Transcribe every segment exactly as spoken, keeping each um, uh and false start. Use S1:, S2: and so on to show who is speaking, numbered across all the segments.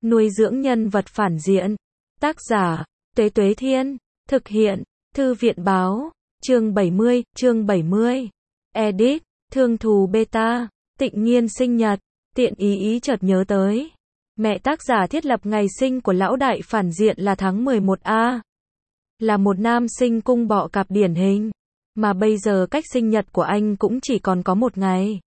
S1: Nuôi dưỡng nhân vật phản diện. Tác giả, Tuế Tuế Thiên. Thực hiện, Thư viện Báo. Chương bảy mươi, chương bảy mươi. Edit, Thương Thù Beta. Tịnh Nghiên sinh nhật. Tiện ý ý chợt nhớ tới. Mẹ tác giả thiết lập ngày sinh của lão đại phản diện là tháng mười một A. Là một nam sinh cung bọ cạp điển hình. Mà bây giờ cách sinh nhật của anh cũng chỉ còn có một ngày.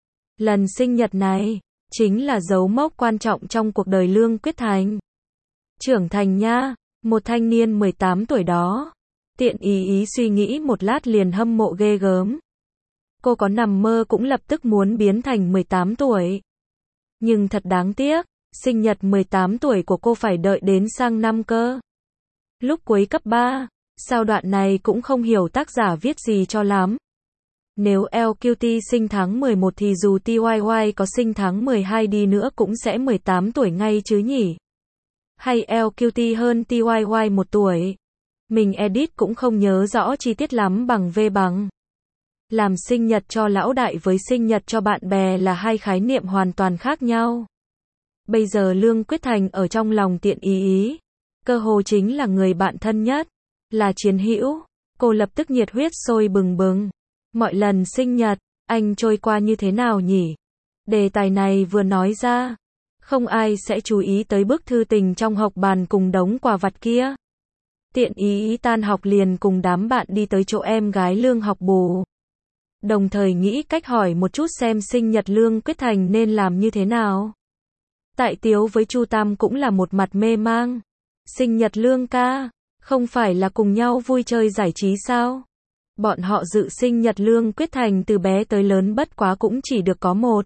S1: Lần sinh nhật này, chính là dấu mốc quan trọng trong cuộc đời Lương Quyết Thành. Trưởng thành nha, một thanh niên mười tám tuổi đó. Tiện ý ý suy nghĩ một lát liền hâm mộ ghê gớm. Cô có nằm mơ cũng lập tức muốn biến thành mười tám tuổi. Nhưng thật đáng tiếc, sinh nhật mười tám tuổi của cô phải đợi đến sang năm cơ. Lúc cuối cấp ba, sao đoạn này cũng không hiểu tác giả viết gì cho lắm. Nếu lờ quy tê sinh tháng mười một thì dù tê i i có sinh tháng mười hai đi nữa cũng sẽ mười tám tuổi ngay chứ nhỉ? Hay lờ quy tê hơn tê i i một tuổi? Mình edit cũng không nhớ rõ chi tiết lắm bằng V bằng. Làm sinh nhật cho lão đại với sinh nhật cho bạn bè là hai khái niệm hoàn toàn khác nhau. Bây giờ Lương Quyết Thành ở trong lòng tiện ý ý. Cơ hồ chính là người bạn thân nhất. Là chiến hữu. Cô lập tức nhiệt huyết sôi bừng bừng. Mọi lần sinh nhật, anh trôi qua như thế nào nhỉ? Đề tài này vừa nói ra, không ai sẽ chú ý tới bức thư tình trong hộc bàn cùng đống quà vặt kia. Tiện ý ý tan học liền cùng đám bạn đi tới chỗ em gái Lương học bù. Đồng thời nghĩ cách hỏi một chút xem sinh nhật Lương Quyết Thành nên làm như thế nào. Tại Tiếu với Chu Tam cũng là một mặt mê mang. Sinh nhật Lương ca, không phải là cùng nhau vui chơi giải trí sao? Bọn họ dự sinh nhật Lương Quyết Thành từ bé tới lớn bất quá cũng chỉ được có một,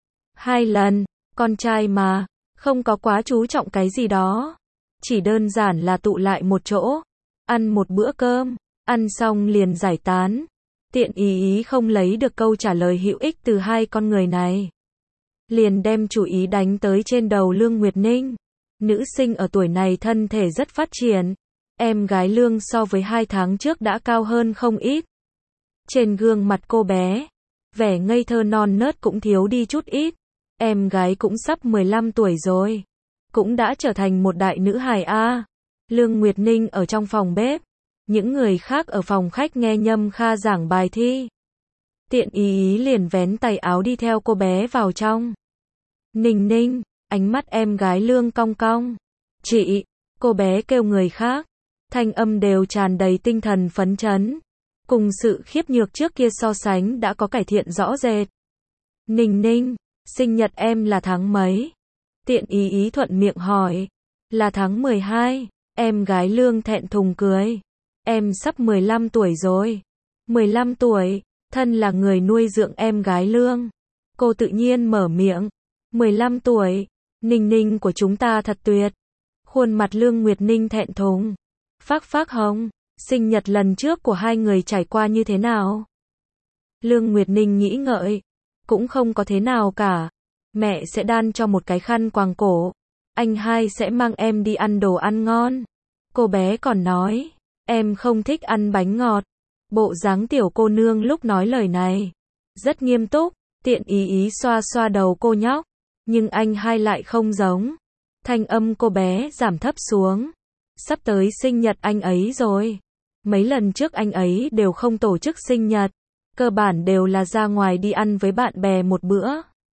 S1: hai lần, con trai mà, không có quá chú trọng cái gì đó. Chỉ đơn giản là tụ lại một chỗ, ăn một bữa cơm, ăn xong liền giải tán. Tiện ý ý không lấy được câu trả lời hữu ích từ hai con người này. Liền đem chủ ý đánh tới trên đầu Lương Nguyệt Ninh. Nữ sinh ở tuổi này thân thể rất phát triển. Em gái Lương so với hai tháng trước đã cao hơn không ít. Trên gương mặt cô bé, vẻ ngây thơ non nớt cũng thiếu đi chút ít. Em gái cũng sắp mười lăm tuổi rồi. Cũng đã trở thành một đại nữ hài A. Lương Nguyệt Ninh ở trong phòng bếp. Những người khác ở phòng khách nghe Nhâm Kha giảng bài thi. Tiện ý ý liền vén tay áo đi theo cô bé vào trong. Ninh Ninh, ánh mắt em gái Lương cong cong. Chị, cô bé kêu người khác. Thanh âm đều tràn đầy tinh thần phấn chấn. Cùng sự khiếp nhược trước kia so sánh đã có cải thiện rõ rệt. Ninh Ninh, sinh nhật em là tháng mấy? Tiện ý ý thuận miệng hỏi. Là tháng mười hai, em gái Lương thẹn thùng cười. Em sắp mười lăm tuổi rồi. mười lăm tuổi, thân là người nuôi dưỡng em gái Lương. Cô tự nhiên mở miệng. mười lăm tuổi, Ninh Ninh của chúng ta thật tuyệt. Khuôn mặt Lương Nguyệt Ninh thẹn thùng. Phác phác hồng, sinh nhật lần trước của hai người trải qua như thế nào? Lương Nguyệt Ninh nghĩ ngợi. Cũng không có thế nào cả. Mẹ sẽ đan cho một cái khăn quàng cổ. Anh hai sẽ mang em đi ăn đồ ăn ngon. Cô bé còn nói, em không thích ăn bánh ngọt. Bộ dáng tiểu cô nương lúc nói lời này. Rất nghiêm túc, tiện ý ý xoa xoa đầu cô nhóc. Nhưng anh hai lại không giống. Thanh âm cô bé giảm thấp xuống. Sắp tới sinh nhật anh ấy rồi. Mấy lần trước anh ấy đều không tổ chức sinh nhật. Cơ bản đều là ra ngoài đi ăn với bạn bè một bữa.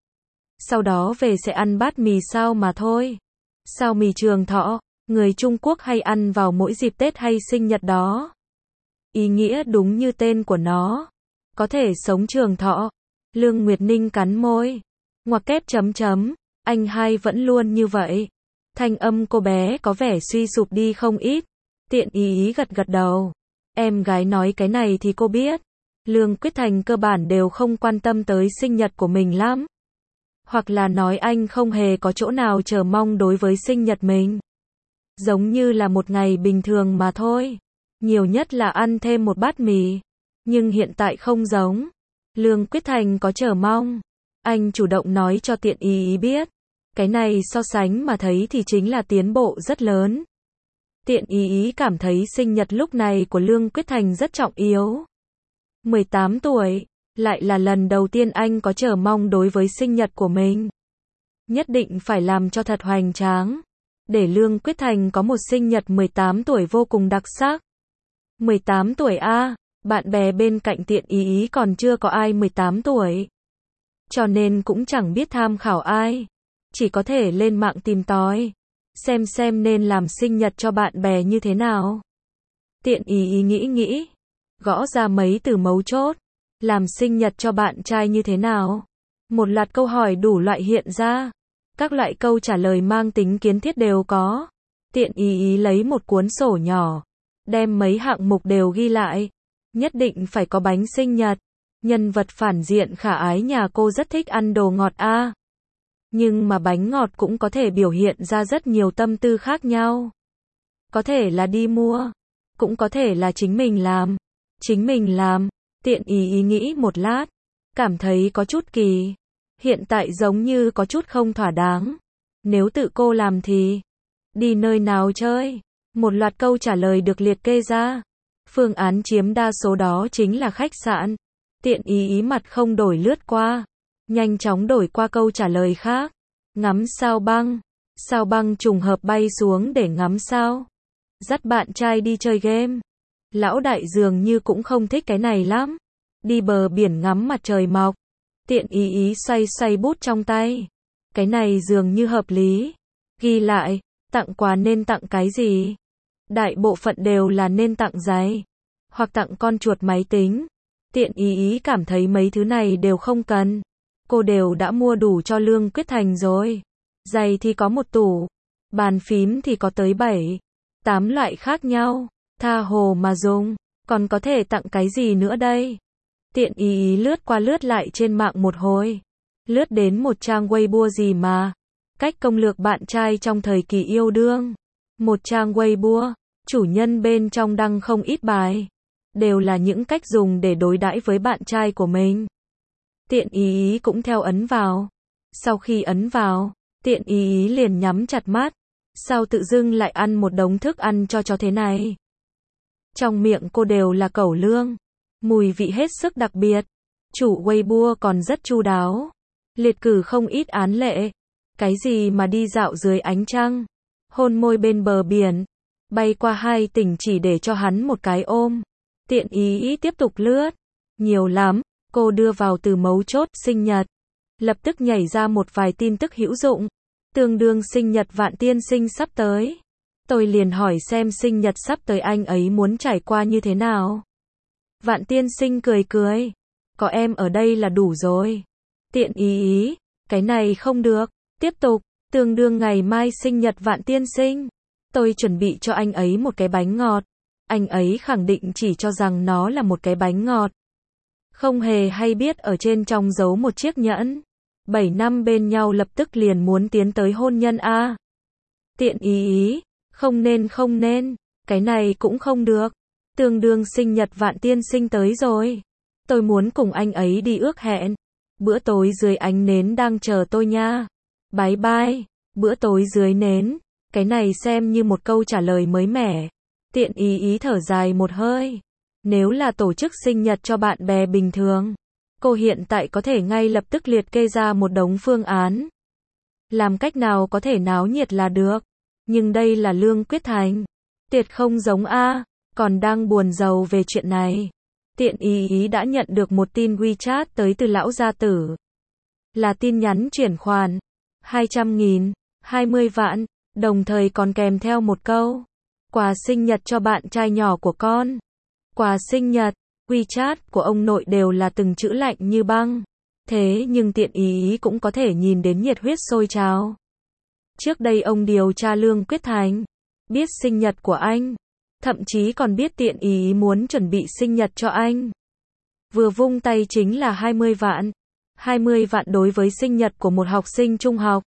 S1: Sau đó về sẽ ăn bát mì sao mà thôi. Sao mì Trường Thọ, người Trung Quốc hay ăn vào mỗi dịp Tết hay sinh nhật đó. Ý nghĩa đúng như tên của nó. Có thể sống trường thọ. Lương Nguyệt Ninh cắn môi. Ngoặc kép chấm chấm. Anh hai vẫn luôn như vậy. Thanh âm cô bé có vẻ suy sụp đi không ít. Tiện ý ý gật gật đầu. Em gái nói cái này thì cô biết. Lương Quyết Thành cơ bản đều không quan tâm tới sinh nhật của mình lắm. Hoặc là nói anh không hề có chỗ nào chờ mong đối với sinh nhật mình. Giống như là một ngày bình thường mà thôi. Nhiều nhất là ăn thêm một bát mì. Nhưng hiện tại không giống. Lương Quyết Thành có chờ mong. Anh chủ động nói cho tiện ý ý biết. Cái này so sánh mà thấy thì chính là tiến bộ rất lớn. Tiện ý ý cảm thấy sinh nhật lúc này của Lương Quyết Thành rất trọng yếu. mười tám tuổi, lại là lần đầu tiên anh có chờ mong đối với sinh nhật của mình. Nhất định phải làm cho thật hoành tráng. để Lương Quyết Thành có một sinh nhật mười tám tuổi vô cùng đặc sắc. mười tám tuổi a, bạn bè bên cạnh Tiện Ý Ý còn chưa có ai mười tám tuổi. Cho nên cũng chẳng biết tham khảo ai. Chỉ có thể lên mạng tìm tòi. Xem xem nên làm sinh nhật cho bạn bè như thế nào. Tiện Ý Ý nghĩ nghĩ. Gõ ra mấy từ mấu chốt. Làm sinh nhật cho bạn trai như thế nào? Một loạt câu hỏi đủ loại hiện ra. Các loại câu trả lời mang tính kiến thiết đều có. Tiện Ý Ý lấy một cuốn sổ nhỏ. Đem mấy hạng mục đều ghi lại. Nhất định phải có bánh sinh nhật. Nhân vật phản diện khả ái nhà cô rất thích ăn đồ ngọt a. Nhưng mà bánh ngọt cũng có thể biểu hiện ra rất nhiều tâm tư khác nhau. Có thể là đi mua. Cũng có thể là chính mình làm. Chính mình làm. Tiện Ý Ý nghĩ một lát. Cảm thấy có chút kỳ. Hiện tại giống như có chút không thỏa đáng. Nếu tự cô làm thì đi nơi nào chơi? Một loạt câu trả lời được liệt kê ra. Phương án chiếm đa số đó chính là khách sạn. Tiện Ý Ý mặt không đổi lướt qua. Nhanh chóng đổi qua câu trả lời khác. Ngắm sao băng. Sao băng trùng hợp bay xuống để ngắm sao. Dắt bạn trai đi chơi game. Lão đại dường như cũng không thích cái này lắm. Đi bờ biển ngắm mặt trời mọc. Tiện Ý Ý xoay xoay bút trong tay. Cái này dường như hợp lý. Ghi lại, tặng quà nên tặng cái gì? Đại bộ phận đều là nên tặng giấy. Hoặc tặng con chuột máy tính. Tiện Ý Ý cảm thấy mấy thứ này đều không cần. Cô đều đã mua đủ cho Lương Quyết Thành rồi. Giày thì có một tủ. Bàn phím thì có tới bảy, tám loại khác nhau. Tha hồ mà dùng. Còn có thể tặng cái gì nữa đây? Tiện Ý Ý lướt qua lướt lại trên mạng một hồi. Lướt đến một trang Weibo gì mà. Cách công lược bạn trai trong thời kỳ yêu đương. Một trang Weibo. Chủ nhân bên trong đăng không ít bài. Đều là những cách dùng để đối đãi với bạn trai của mình. Tiện Ý Ý cũng theo ấn vào. Sau khi ấn vào, Tiện Ý Ý liền nhắm chặt mắt. Sao tự dưng lại ăn một đống thức ăn cho chó thế này? Trong miệng cô đều là cẩu lương. Mùi vị hết sức đặc biệt. Chủ Weibo còn rất chu đáo. Liệt cử không ít án lệ. Cái gì mà đi dạo dưới ánh trăng. Hôn môi bên bờ biển. Bay qua hai tỉnh chỉ để cho hắn một cái ôm. Tiện Ý Ý tiếp tục lướt. Nhiều lắm. Cô đưa vào từ mấu chốt sinh nhật. Lập tức nhảy ra một vài tin tức hữu dụng. Tương đương sinh nhật Vạn tiên sinh sắp tới. Tôi liền hỏi xem sinh nhật sắp tới anh ấy muốn trải qua như thế nào. Vạn tiên sinh cười cười. Có em ở đây là đủ rồi. Tiện Ý Ý. Cái này không được. Tiếp tục. Tương đương ngày mai sinh nhật Vạn tiên sinh. Tôi chuẩn bị cho anh ấy một cái bánh ngọt. Anh ấy khẳng định chỉ cho rằng nó là một cái bánh ngọt. Không hề hay biết ở trên trong giấu một chiếc nhẫn. Bảy năm bên nhau lập tức liền muốn tiến tới hôn nhân a. Tiện Ý Ý. Không nên không nên. Cái này cũng không được. Tương đương sinh nhật Vạn tiên sinh tới rồi. Tôi muốn cùng anh ấy đi ước hẹn. Bữa tối dưới ánh nến đang chờ tôi nha. Bye bye. Bữa tối dưới nến. Cái này xem như một câu trả lời mới mẻ. Tiện Ý Ý thở dài một hơi. Nếu là tổ chức sinh nhật cho bạn bè bình thường, cô hiện tại có thể ngay lập tức liệt kê ra một đống phương án. Làm cách nào có thể náo nhiệt là được. Nhưng đây là Lương Quyết Thành. Tiệt không giống a, còn đang buồn rầu về chuyện này. Tiện Ý Ý đã nhận được một tin WeChat tới từ lão gia tử. Là tin nhắn chuyển khoản. hai trăm nghìn, hai mươi vạn, đồng thời còn kèm theo một câu. Quà sinh nhật cho bạn trai nhỏ của con. Quà sinh nhật, WeChat của ông nội đều là từng chữ lạnh như băng. Thế nhưng Tiện Ý Ý cũng có thể nhìn đến nhiệt huyết sôi trào. Trước đây ông điều tra Lương Quyết Thành. Biết sinh nhật của anh. Thậm chí còn biết Tiện Ý Ý muốn chuẩn bị sinh nhật cho anh. Vừa vung tay chính là hai mươi vạn. hai mươi vạn đối với sinh nhật của một học sinh trung học.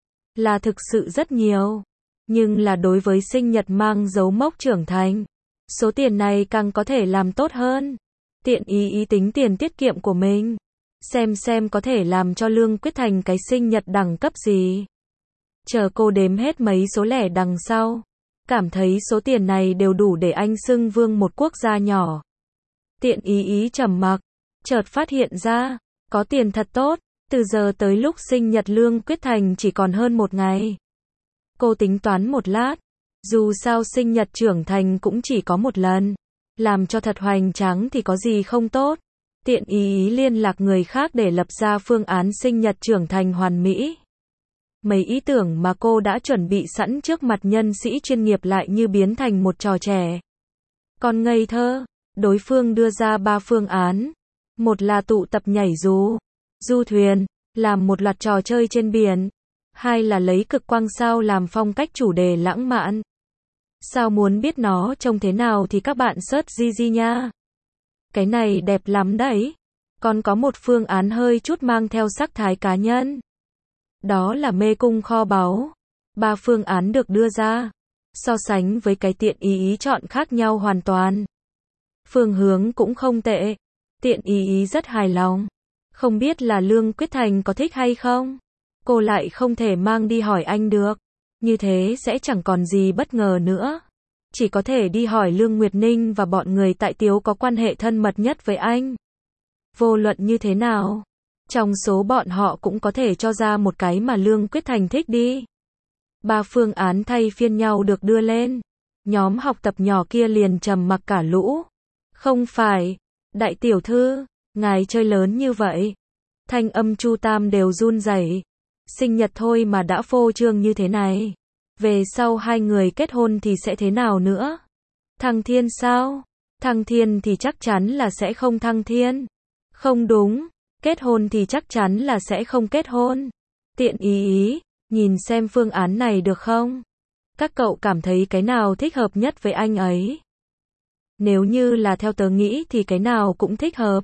S1: Là thực sự rất nhiều. Nhưng là đối với sinh nhật mang dấu mốc trưởng thành. Số tiền này càng có thể làm tốt hơn. Tiện Ý Ý tính tiền tiết kiệm của mình. Xem xem có thể làm cho Lương Quyết Thành cái sinh nhật đẳng cấp gì. Chờ cô đếm hết mấy số lẻ đằng sau. Cảm thấy số tiền này đều đủ để anh xưng vương một quốc gia nhỏ. Tiện Ý Ý trầm mặc. Chợt phát hiện ra. Có tiền thật tốt. Từ giờ tới lúc sinh nhật Lương Quyết Thành chỉ còn hơn một ngày. Cô tính toán một lát. Dù sao sinh nhật trưởng thành cũng chỉ có một lần. Làm cho thật hoành tráng thì có gì không tốt. Tiện ý ý liên lạc người khác để lập ra phương án sinh nhật trưởng thành hoàn mỹ. Mấy ý tưởng mà cô đã chuẩn bị sẵn trước mặt nhân sĩ chuyên nghiệp lại như biến thành một trò trẻ. Còn ngây thơ, đối phương đưa ra ba phương án. Một là tụ tập nhảy dù, du thuyền, làm một loạt trò chơi trên biển. Hai là lấy cực quang sao làm phong cách chủ đề lãng mạn. Sao muốn biết nó trông thế nào thì các bạn search Gigi nha. Cái này đẹp lắm đấy. Còn có một phương án hơi chút mang theo sắc thái cá nhân. Đó là mê cung kho báu. Ba phương án được đưa ra. So sánh với cái tiện ý ý chọn khác nhau hoàn toàn. Phương hướng cũng không tệ. Tiện ý ý rất hài lòng. Không biết là Lương Quyết Thành có thích hay không? Cô lại không thể mang đi hỏi anh được. Như thế sẽ chẳng còn gì bất ngờ nữa. Chỉ có thể đi hỏi Lương Nguyệt Ninh và bọn người tại Tiếu có quan hệ thân mật nhất với anh. Vô luận như thế nào, trong số bọn họ cũng có thể cho ra một cái mà Lương Quyết Thành thích đi. Ba phương án thay phiên nhau được đưa lên. Nhóm học tập nhỏ kia liền trầm mặc cả lũ. Không phải, đại tiểu thư, ngài chơi lớn như vậy. Thanh âm Chu Tam đều run rẩy. Sinh nhật thôi mà đã phô trương như thế này. Về sau hai người kết hôn thì sẽ thế nào nữa? Thăng thiên sao? Thăng thiên thì chắc chắn là sẽ không thăng thiên. Không đúng, kết hôn thì chắc chắn là sẽ không kết hôn. Tiện ý ý, nhìn xem phương án này được không? Các cậu cảm thấy cái nào thích hợp nhất với anh ấy? Nếu như là theo tớ nghĩ thì cái nào cũng thích hợp.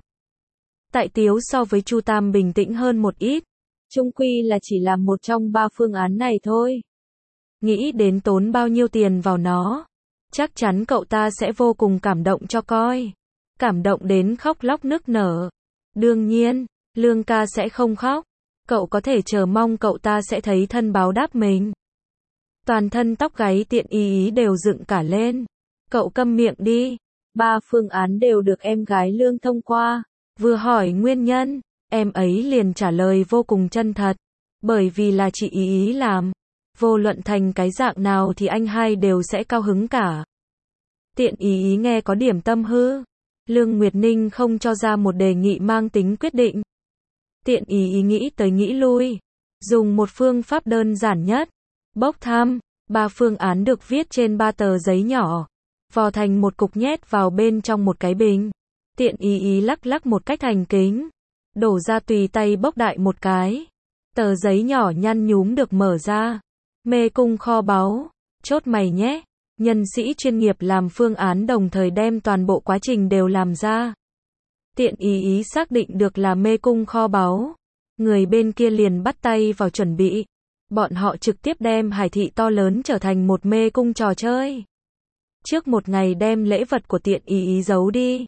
S1: Tại Tiếu so với Chu Tam bình tĩnh hơn một ít. Chung quy là chỉ làm một trong ba phương án này thôi. Nghĩ đến tốn bao nhiêu tiền vào nó. Chắc chắn cậu ta sẽ vô cùng cảm động cho coi. Cảm động đến khóc lóc nức nở. Đương nhiên, Lương ca sẽ không khóc. Cậu có thể chờ mong cậu ta sẽ thấy thân báo đáp mình. Toàn thân tóc gáy tiện ý ý đều dựng cả lên. Cậu câm miệng đi. Ba phương án đều được em gái Lương thông qua. Vừa hỏi nguyên nhân, em ấy liền trả lời vô cùng chân thật. Bởi vì là chị ý ý làm. Vô luận thành cái dạng nào thì anh hai đều sẽ cao hứng cả. Tiện ý ý nghe có điểm tâm hư. Lương Nguyệt Ninh không cho ra một đề nghị mang tính quyết định. Tiện ý ý nghĩ tới nghĩ lui. Dùng một phương pháp đơn giản nhất. Bốc thăm. Ba phương án được viết trên ba tờ giấy nhỏ. Vò thành một cục nhét vào bên trong một cái bình. Tiện ý ý lắc lắc một cách thành kính. Đổ ra tùy tay bốc đại một cái. Tờ giấy nhỏ nhăn nhúm được mở ra. Mê cung kho báu. Chốt mày nhé. Nhân sĩ chuyên nghiệp làm phương án đồng thời đem toàn bộ quá trình đều làm ra. Tiện ý ý xác định được là mê cung kho báu. Người bên kia liền bắt tay vào chuẩn bị. Bọn họ trực tiếp đem hải thị to lớn trở thành một mê cung trò chơi. Trước một ngày đem lễ vật của tiện ý ý giấu đi.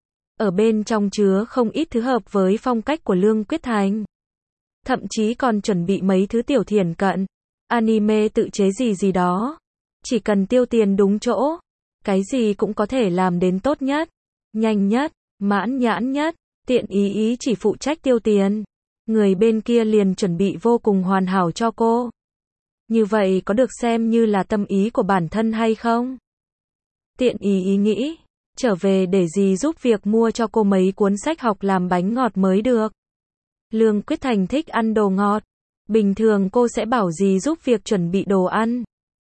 S1: Ở bên trong chứa không ít thứ hợp với phong cách của Lương Quyết Thành. Thậm chí còn chuẩn bị mấy thứ tiểu thiển cận. Anime tự chế gì gì đó. Chỉ cần tiêu tiền đúng chỗ. Cái gì cũng có thể làm đến tốt nhất. Nhanh nhất. Mãn nhãn nhất. Tiện ý ý chỉ phụ trách tiêu tiền. Người bên kia liền chuẩn bị vô cùng hoàn hảo cho cô. Như vậy có được xem như là tâm ý của bản thân hay không? Tiện ý ý nghĩ. Trở về để dì giúp việc mua cho cô mấy cuốn sách học làm bánh ngọt mới được. Lương Quyết Thành thích ăn đồ ngọt. Bình thường cô sẽ bảo dì giúp việc chuẩn bị đồ ăn.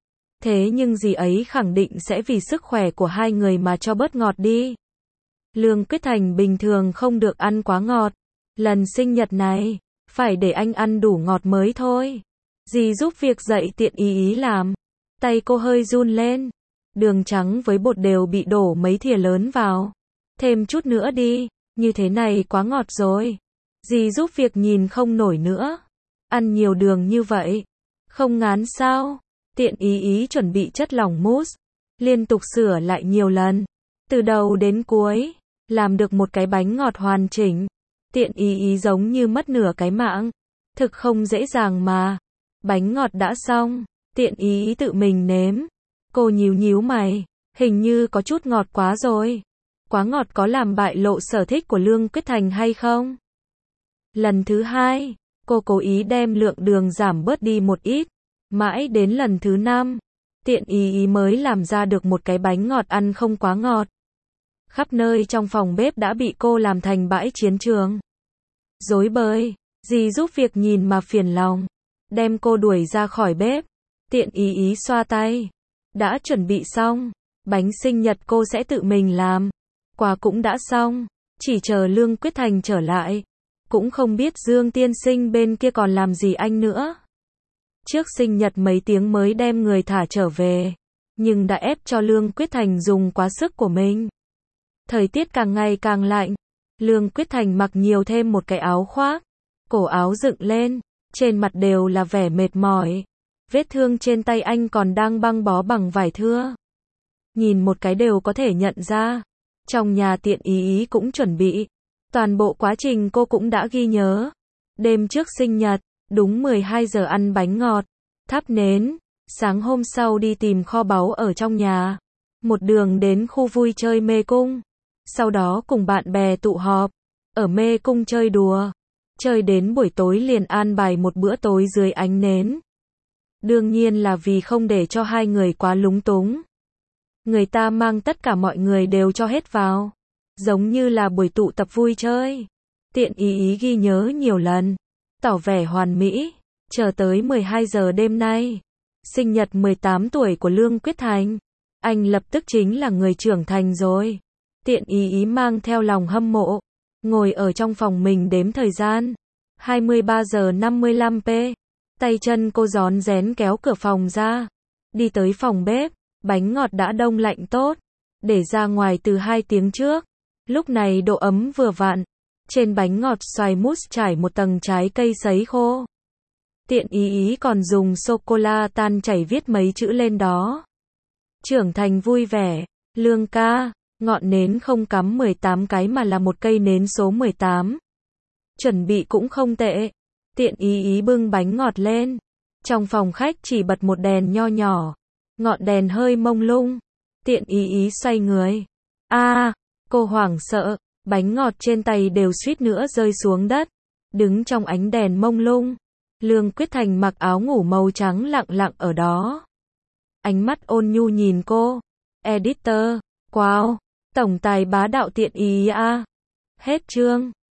S1: Thế nhưng dì ấy khẳng định sẽ vì sức khỏe của hai người mà cho bớt ngọt đi. Lương Quyết Thành bình thường không được ăn quá ngọt. Lần sinh nhật này, phải để anh ăn đủ ngọt mới thôi. Dì giúp việc dạy tiện ý ý làm. Tay cô hơi run lên. Đường trắng với bột đều bị đổ mấy thìa lớn vào. Thêm chút nữa đi, như thế này quá ngọt rồi. Dì giúp việc nhìn không nổi nữa. Ăn nhiều đường như vậy. Không ngán sao? Tiện ý ý chuẩn bị chất lỏng mousse. Liên tục sửa lại nhiều lần. Từ đầu đến cuối. Làm được một cái bánh ngọt hoàn chỉnh. Tiện ý ý giống như mất nửa cái mạng. Thực không dễ dàng mà. Bánh ngọt đã xong. Tiện ý ý tự mình nếm. Cô nhíu nhíu mày. Hình như có chút ngọt quá rồi. Quá ngọt có làm bại lộ sở thích của Lương Quyết Thành hay không? Lần thứ hai. Cô cố ý đem lượng đường giảm bớt đi một ít. Mãi đến lần thứ năm, Tiện ý ý mới làm ra được một cái bánh ngọt ăn không quá ngọt. Khắp nơi trong phòng bếp đã bị cô làm thành bãi chiến trường. Rối bời, dì giúp việc nhìn mà phiền lòng, đem cô đuổi ra khỏi bếp. Tiện ý ý xoa tay. Đã chuẩn bị xong, bánh sinh nhật cô sẽ tự mình làm. Quà cũng đã xong, chỉ chờ Lương Quyết Thành trở lại. Cũng không biết Dương tiên sinh bên kia còn làm gì anh nữa. Trước sinh nhật mấy tiếng mới đem người thả trở về, nhưng đã ép cho Lương Quyết Thành dùng quá sức của mình. Thời tiết càng ngày càng lạnh, Lương Quyết Thành mặc nhiều thêm một cái áo khoác, cổ áo dựng lên, trên mặt đều là vẻ mệt mỏi. Vết thương trên tay anh còn đang băng bó bằng vải thưa. Nhìn một cái đều có thể nhận ra. Trong nhà Tiện ý ý cũng chuẩn bị. Toàn bộ quá trình cô cũng đã ghi nhớ. Đêm trước sinh nhật, đúng mười hai giờ ăn bánh ngọt, thắp nến. Sáng hôm sau đi tìm kho báu ở trong nhà. Một đường đến khu vui chơi mê cung. Sau đó cùng bạn bè tụ họp. Ở mê cung chơi đùa. Chơi đến buổi tối liền an bài một bữa tối dưới ánh nến. Đương nhiên là vì không để cho hai người quá lúng túng. Người ta mang tất cả mọi người đều cho hết vào. Giống như là buổi tụ tập vui chơi. Tiện ý ý ghi nhớ nhiều lần. Tỏ vẻ hoàn mỹ. Chờ tới mười hai giờ đêm nay. Sinh nhật mười tám tuổi của Lương Quyết Thành. Anh lập tức chính là người trưởng thành rồi. Tiện ý ý mang theo lòng hâm mộ. Ngồi ở trong phòng mình đếm thời gian. hai mươi ba giờ năm mươi lăm phút. Tay chân cô rón rén kéo cửa phòng ra. Đi tới phòng bếp. Bánh ngọt đã đông lạnh tốt. Để ra ngoài từ hai tiếng trước. Lúc này độ ấm vừa vặn. Trên bánh ngọt xoài mousse trải một tầng trái cây sấy khô. Tiện ý ý còn dùng sô-cô-la tan chảy viết mấy chữ lên đó. Trưởng thành vui vẻ. Lương ca. Ngọn nến không cắm mười tám cái mà là một cây nến số mười tám. Chuẩn bị cũng không tệ. Tiện ý ý bưng bánh ngọt lên. Trong phòng khách chỉ bật một đèn nho nhỏ. Ngọn đèn hơi mông lung. Tiện ý ý xoay người. A, à, cô hoảng sợ. Bánh ngọt trên tay đều suýt nữa rơi xuống đất. Đứng trong ánh đèn mông lung. Lương Quyết Thành mặc áo ngủ màu trắng lặng lặng ở đó. Ánh mắt ôn nhu nhìn cô. Editor. Wow. Tổng tài bá đạo Tiện ý ý a. Hết chương.